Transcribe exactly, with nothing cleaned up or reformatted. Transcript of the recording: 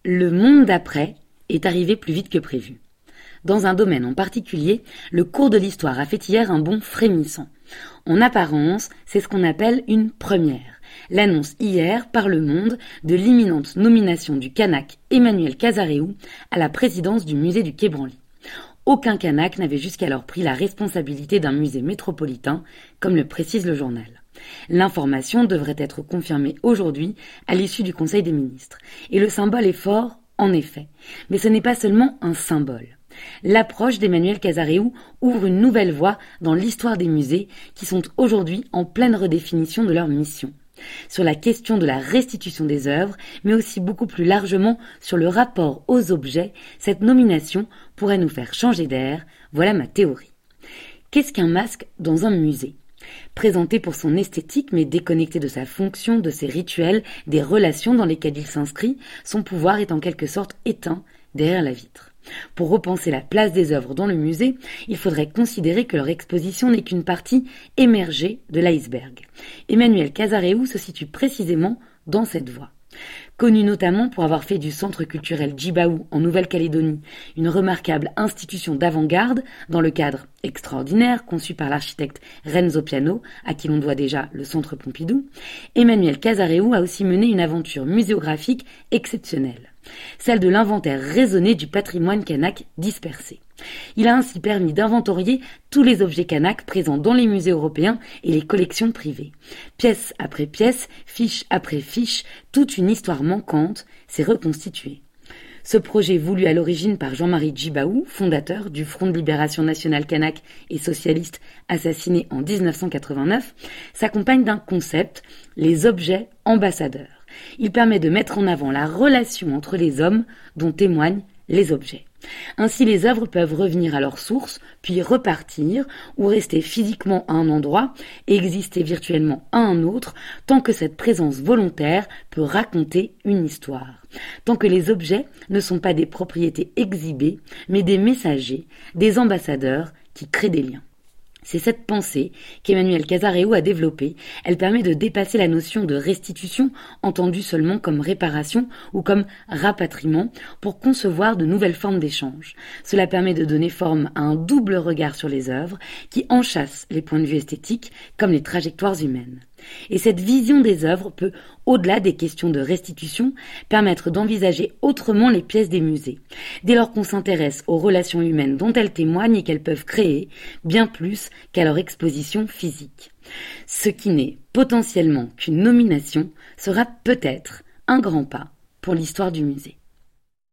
Le monde d'après est arrivé plus vite que prévu. Dans un domaine en particulier, le cours de l'histoire a fait hier un bond frémissant. En apparence, c'est ce qu'on appelle une première. L'annonce hier par Le Monde de l'imminente nomination du Kanak Emmanuel Casareu à la présidence du musée du Quai Branly. Aucun Kanak n'avait jusqu'alors pris la responsabilité d'un musée métropolitain, comme le précise le journal. L'information devrait être confirmée aujourd'hui à l'issue du Conseil des ministres. Et le symbole est fort, en effet. Mais ce n'est pas seulement un symbole. L'approche d'Emmanuel Casareu ouvre une nouvelle voie dans l'histoire des musées qui sont aujourd'hui en pleine redéfinition de leur mission. Sur la question de la restitution des œuvres, mais aussi beaucoup plus largement sur le rapport aux objets, cette nomination pourrait nous faire changer d'air. Voilà ma théorie. Qu'est-ce qu'un masque dans un musée ? Présenté pour son esthétique mais déconnecté de sa fonction, de ses rituels, des relations dans lesquelles il s'inscrit, son pouvoir est en quelque sorte éteint derrière la vitre. Pour repenser la place des œuvres dans le musée, il faudrait considérer que leur exposition n'est qu'une partie émergée de l'iceberg. Emmanuel Casareu se situe précisément dans cette voie. Connu notamment pour avoir fait du centre culturel Djibaou en Nouvelle-Calédonie une remarquable institution d'avant-garde dans le cadre extraordinaire conçu par l'architecte Renzo Piano, à qui l'on doit déjà le centre Pompidou, Emmanuel Casareu a aussi mené une aventure muséographique exceptionnelle, celle de l'inventaire raisonné du patrimoine kanak dispersé. Il a ainsi permis d'inventorier tous les objets kanak présents dans les musées européens et les collections privées. Pièce après pièce, fiche après fiche, toute une histoire manquante s'est reconstituée. Ce projet voulu à l'origine par Jean-Marie Djibaou, fondateur du Front de Libération Nationale Kanak et socialiste assassiné en dix-neuf cent quatre-vingt-neuf, s'accompagne d'un concept, les objets ambassadeurs. Il permet de mettre en avant la relation entre les hommes dont témoignent les objets. Ainsi, les œuvres peuvent revenir à leur source, puis repartir, ou rester physiquement à un endroit et exister virtuellement à un autre, tant que cette présence volontaire peut raconter une histoire. Tant que les objets ne sont pas des propriétés exhibées, mais des messagers, des ambassadeurs qui créent des liens. C'est cette pensée qu'Emmanuel Casareu a développée. Elle permet de dépasser la notion de restitution, entendue seulement comme réparation ou comme rapatriement, pour concevoir de nouvelles formes d'échange. Cela permet de donner forme à un double regard sur les œuvres qui enchâssent les points de vue esthétiques comme les trajectoires humaines. Et cette vision des œuvres peut, au-delà des questions de restitution, permettre d'envisager autrement les pièces des musées, dès lors qu'on s'intéresse aux relations humaines dont elles témoignent et qu'elles peuvent créer, bien plus qu'à leur exposition physique. Ce qui n'est potentiellement qu'une nomination sera peut-être un grand pas pour l'histoire du musée.